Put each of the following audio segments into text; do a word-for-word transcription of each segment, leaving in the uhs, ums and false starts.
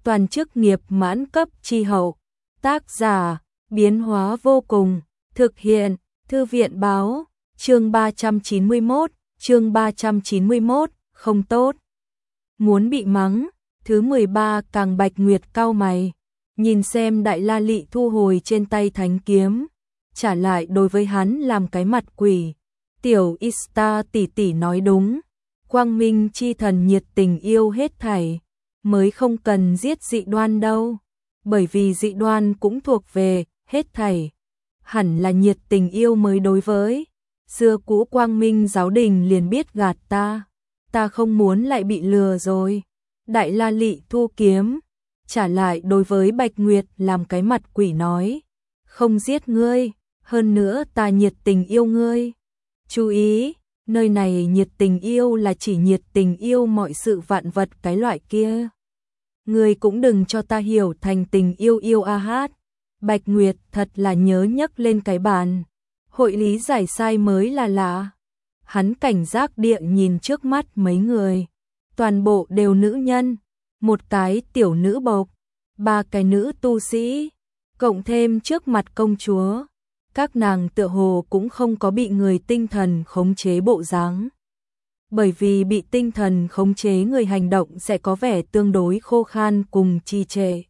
toàn chức nghiệp mãn cấp chi hậu. Tác giả, biến hóa vô cùng, thực hiện, thư viện báo, chương ba trăm chín mươi mốt, chương ba trăm chín mươi mốt, không tốt. Muốn bị mắng, thứ mười ba càng Bạch Nguyệt cau mày, nhìn xem Đại La Lị thu hồi trên tay thánh kiếm, trả lại đối với hắn làm cái mặt quỷ. Tiểu Ista tỷ tỷ nói đúng, quang minh chi thần nhiệt tình yêu hết thảy, mới không cần giết dị đoan đâu, bởi vì dị đoan cũng thuộc về hết thảy, hẳn là nhiệt tình yêu mới đối với. Xưa cũ quang minh giáo đình liền biết gạt ta, ta không muốn lại bị lừa rồi. Đại La Lị thu kiếm, trả lại đối với Bạch Nguyệt làm cái mặt quỷ nói, không giết ngươi, hơn nữa ta nhiệt tình yêu ngươi. Chú ý, nơi này nhiệt tình yêu là chỉ nhiệt tình yêu mọi sự vạn vật cái loại kia. Ngươi cũng đừng cho ta hiểu thành tình yêu yêu a hát. Bạch Nguyệt thật là nhớ nhấc lên cái bàn. Hội lý giải sai mới là lạ. Hắn cảnh giác địa nhìn trước mắt mấy người. Toàn bộ đều nữ nhân. Một cái tiểu nữ bộc. Ba cái nữ tu sĩ. Cộng thêm trước mặt công chúa. Các nàng tựa hồ cũng không có bị người tinh thần khống chế bộ dáng. Bởi vì bị tinh thần khống chế người hành động sẽ có vẻ tương đối khô khan cùng trì trệ.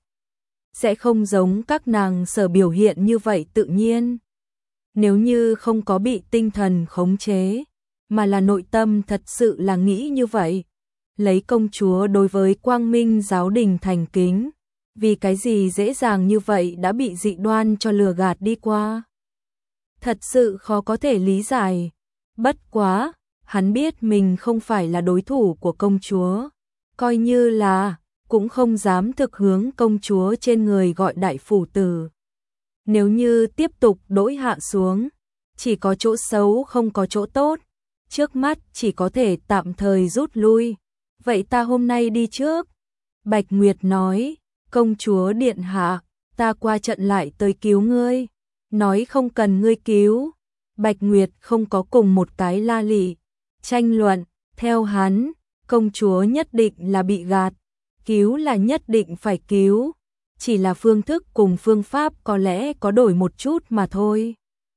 Sẽ không giống các nàng sở biểu hiện như vậy tự nhiên. Nếu như không có bị tinh thần khống chế, mà là nội tâm thật sự là nghĩ như vậy. Lấy công chúa đối với quang minh giáo đình thành kính, vì cái gì dễ dàng như vậy đã bị dị đoan cho lừa gạt đi qua. Thật sự khó có thể lý giải. Bất quá, hắn biết mình không phải là đối thủ của công chúa. Coi như là, cũng không dám thực hướng công chúa trên người gọi đại phủ tử. Nếu như tiếp tục đỗi hạ xuống, chỉ có chỗ xấu không có chỗ tốt. Trước mắt chỉ có thể tạm thời rút lui. Vậy ta hôm nay đi trước. Bạch Nguyệt nói, công chúa điện hạ, ta qua trận lại tới cứu ngươi. Nói không cần ngươi cứu. Bạch Nguyệt không có cùng một cái La Lị tranh luận, theo hắn, công chúa nhất định là bị gạt, cứu là nhất định phải cứu, chỉ là phương thức cùng phương pháp có lẽ có đổi một chút mà thôi.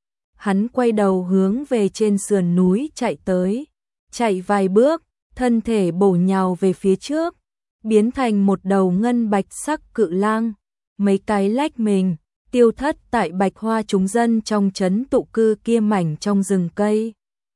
Hắn quay đầu hướng về trên sườn núi chạy tới, chạy vài bước, thân thể bổ nhào về phía trước, biến thành một đầu ngân bạch sắc cự lang, mấy cái lách mình, tiêu thất tại Bạch Hoa chúng dân trong trấn tụ cư kia mảnh trong rừng cây.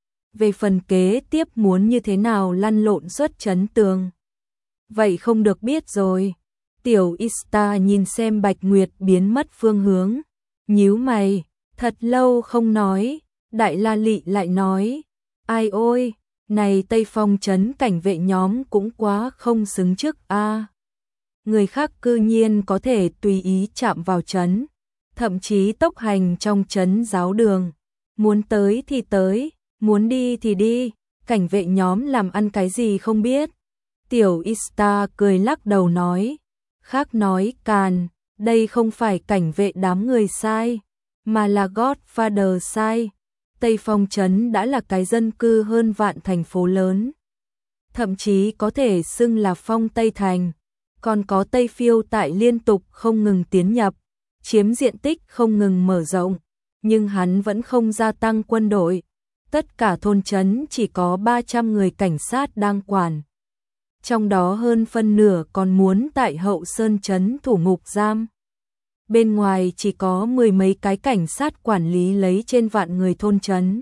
Về phần kế tiếp muốn như thế nào lăn lộn xuất trấn tường, vậy không được biết rồi. Tiểu Ista nhìn xem Bạch Nguyệt biến mất phương hướng, nhíu mày, thật lâu không nói. Đại La Lị lại nói, ai ôi, này Tây Phong trấn cảnh vệ nhóm cũng quá không xứng trước a. Người khác cư nhiên có thể tùy ý chạm vào trấn, thậm chí tốc hành trong trấn giáo đường, muốn tới thì tới, muốn đi thì đi, cảnh vệ nhóm làm ăn cái gì không biết. Tiểu Ista cười lắc đầu nói, khác nói càn, đây không phải cảnh vệ đám người sai, mà là Godfather sai. Tây Phong trấn đã là cái dân cư hơn vạn thành phố lớn, thậm chí có thể xưng là Phong Tây Thành, còn có Tây Phiêu tại liên tục không ngừng tiến nhập, chiếm diện tích không ngừng mở rộng, nhưng hắn vẫn không gia tăng quân đội. Tất cả thôn trấn chỉ có ba trăm người cảnh sát đang quản. Trong đó hơn phân nửa còn muốn tại Hậu Sơn trấn thủ ngục giam. Bên ngoài chỉ có mười mấy cái cảnh sát quản lý lấy trên vạn người thôn trấn.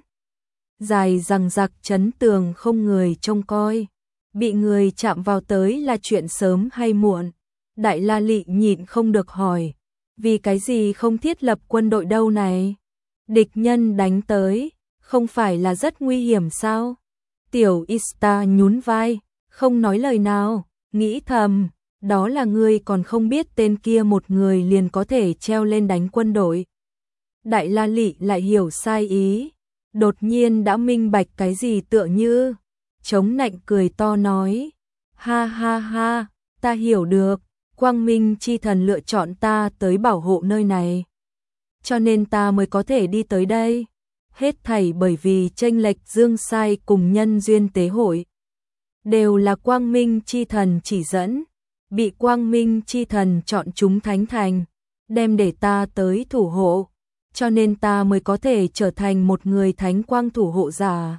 Dài rằng giặc trấn tường không người trông coi. Bị người chạm vào tới là chuyện sớm hay muộn. Đại La Lị nhịn không được hỏi, vì cái gì không thiết lập quân đội đâu này? Địch nhân đánh tới, không phải là rất nguy hiểm sao? Tiểu Ista nhún vai, không nói lời nào, nghĩ thầm, đó là ngươi còn không biết tên kia một người liền có thể treo lên đánh quân đội. Đại La Lị lại hiểu sai ý, đột nhiên đã minh bạch cái gì tựa như, chống nạnh cười to nói, ha ha ha, ta hiểu được, quang minh chi thần lựa chọn ta tới bảo hộ nơi này. Cho nên ta mới có thể đi tới đây. Hết thảy bởi vì chênh lệch dương sai cùng nhân duyên tế hội. Đều là quang minh chi thần chỉ dẫn. bị quang minh chi thần chọn chúng thánh thành, đem để ta tới thủ hộ, cho nên ta mới có thể trở thành một người thánh quang thủ hộ giả.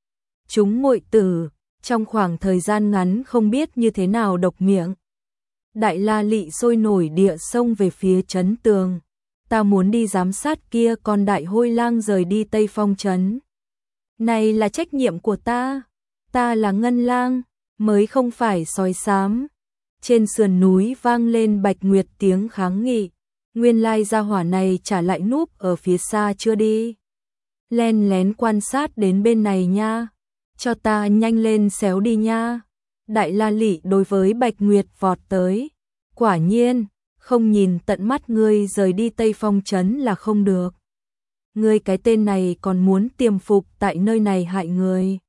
Chúng muội tử, trong khoảng thời gian ngắn không biết như thế nào độc miệng. Đại La Lị sôi nổi địa xông về phía trấn tường. Ta muốn đi giám sát kia con đại hôi lang rời đi Tây Phong trấn. Này là trách nhiệm của ta. Ta là ngân lang, mới không phải sói xám. Trên sườn núi vang lên Bạch Nguyệt tiếng kháng nghị. Nguyên lai gia hỏa này trả lại núp ở phía xa chưa đi. Len lén quan sát đến bên này nha. Cho ta nhanh lên xéo đi nha. Đại La Lị đối với Bạch Nguyệt vọt tới. Quả nhiên, không nhìn tận mắt ngươi rời đi Tây Phong trấn là không được. Ngươi cái tên này còn muốn tiềm phục tại nơi này hại người.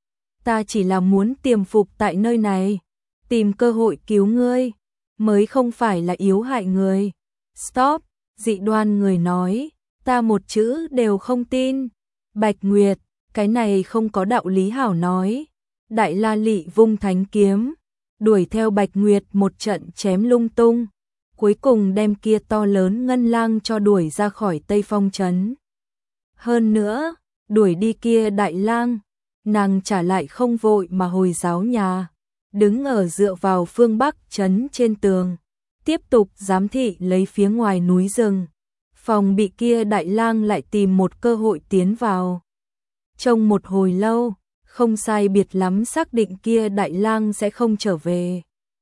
Ta chỉ là muốn tiềm phục tại nơi này, tìm cơ hội cứu ngươi, mới không phải là yếu hại người. Stop, dị đoan người nói, ta một chữ đều không tin. Bạch Nguyệt, cái này không có đạo lý hảo nói. Đại La Lị vung thánh kiếm, đuổi theo Bạch Nguyệt một trận chém lung tung, cuối cùng đem kia to lớn ngân lang cho đuổi ra khỏi Tây Phong trấn. Hơn nữa, đuổi đi kia đại lang, nàng trả lại không vội mà hồi giáo nhà, đứng ở dựa vào phương Bắc trấn trên tường, tiếp tục giám thị lấy phía ngoài núi rừng, phòng bị kia đại lang lại tìm một cơ hội tiến vào. Trong một hồi lâu, không sai biệt lắm xác định kia đại lang sẽ không trở về.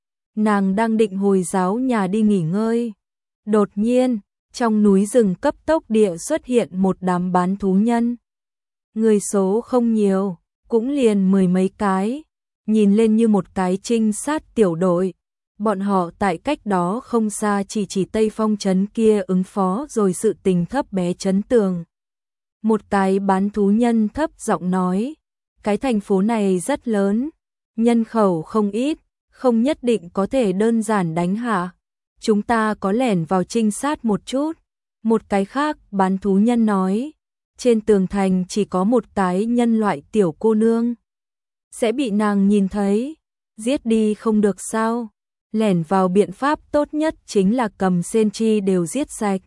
Nàng đang định hồi giáo nhà đi nghỉ ngơi. Đột nhiên, trong núi rừng cấp tốc địa xuất hiện một đám bán thú nhân. Người số không nhiều, cũng liền mười mấy cái, nhìn lên như một cái trinh sát tiểu đội. Bọn họ tại cách đó không xa chỉ chỉ Tây Phong trấn kia ứng phó rồi sự tình thấp bé trấn tường. Một cái bán thú nhân thấp giọng nói, cái thành phố này rất lớn, nhân khẩu không ít, không nhất định có thể đơn giản đánh hạ. Chúng ta có lẻn vào trinh sát một chút. Một cái khác bán thú nhân nói, trên tường thành chỉ có một cái nhân loại tiểu cô nương. Sẽ bị nàng nhìn thấy, giết đi không được sao. Lẻn vào biện pháp tốt nhất chính là cầm Senchi đều giết sạch.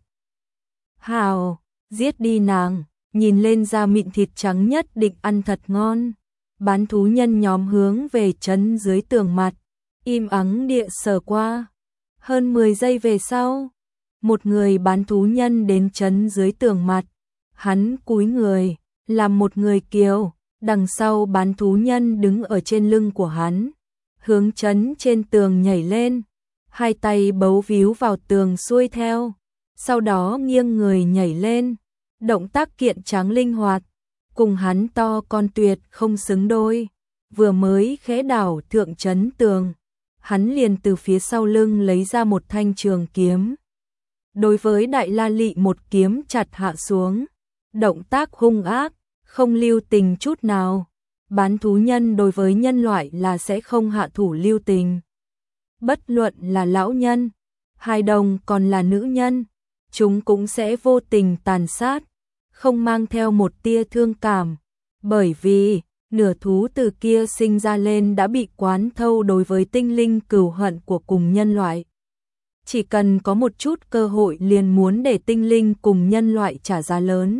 Hào, giết đi nàng, nhìn lên da mịn thịt trắng nhất định ăn thật ngon. Bán thú nhân nhóm hướng về trấn dưới tường mặt, im ắng địa sờ qua. Hơn mười giây về sau, một người bán thú nhân đến trấn dưới tường mặt, hắn cúi người, làm một người kiều, đằng sau bán thú nhân đứng ở trên lưng của hắn, hướng trấn trên tường nhảy lên, hai tay bấu víu vào tường xuôi theo, sau đó nghiêng người nhảy lên, động tác kiện tráng linh hoạt, cùng hắn to con tuyệt không xứng đôi, vừa mới khẽ đảo thượng trấn tường, hắn liền từ phía sau lưng lấy ra một thanh trường kiếm. Đối với Đại La Lị một kiếm chặt hạ xuống, động tác hung ác, không lưu tình chút nào. Bán thú nhân đối với nhân loại là sẽ không hạ thủ lưu tình. Bất luận là lão nhân, hài đồng còn là nữ nhân, chúng cũng sẽ vô tình tàn sát, không mang theo một tia thương cảm, bởi vì nửa thú từ kia sinh ra lên đã bị quán thâu đối với tinh linh cừu hận của cùng nhân loại. Chỉ cần có một chút cơ hội liền muốn để tinh linh cùng nhân loại trả giá lớn.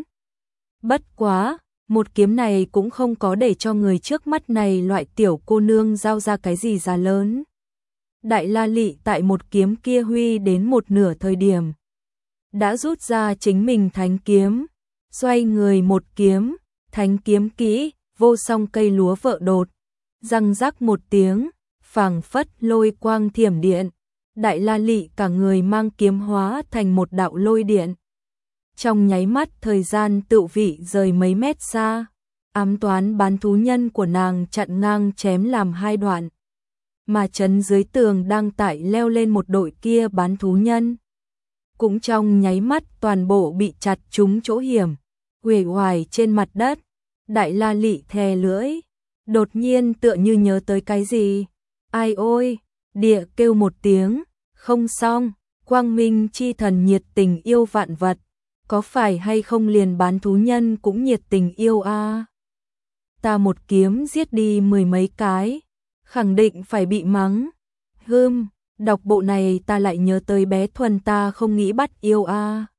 Bất quá, một kiếm này cũng không có để cho người trước mắt này loại tiểu cô nương giao ra cái gì giá lớn. Đại La Lị tại một kiếm kia huy đến một nửa thời điểm, đã rút ra chính mình thánh kiếm, xoay người một kiếm, thánh kiếm kỹ, vô song cây lúa vợ đột, răng rắc một tiếng, phảng phất lôi quang thiểm điện. Đại La Lị cả người mang kiếm hóa thành một đạo lôi điện. Trong nháy mắt thời gian tự vị rời mấy mét xa, ám toán bán thú nhân của nàng chặn ngang chém làm hai đoạn. Mà trấn dưới tường đang tại leo lên một đội kia bán thú nhân. Cũng trong nháy mắt toàn bộ bị chặt trúng chỗ hiểm, uể oải trên mặt đất. Đại La Lị thè lưỡi, đột nhiên tựa như nhớ tới cái gì. Ai ôi, địa kêu một tiếng, không xong, quang minh chi thần nhiệt tình yêu vạn vật, có phải hay không liền bán thú nhân cũng nhiệt tình yêu a? À? Ta một kiếm giết đi mười mấy cái, khẳng định phải bị mắng. Hưm, Đọc bộ này ta lại nhớ tới bé Thuần ta không nghĩ bắt yêu a.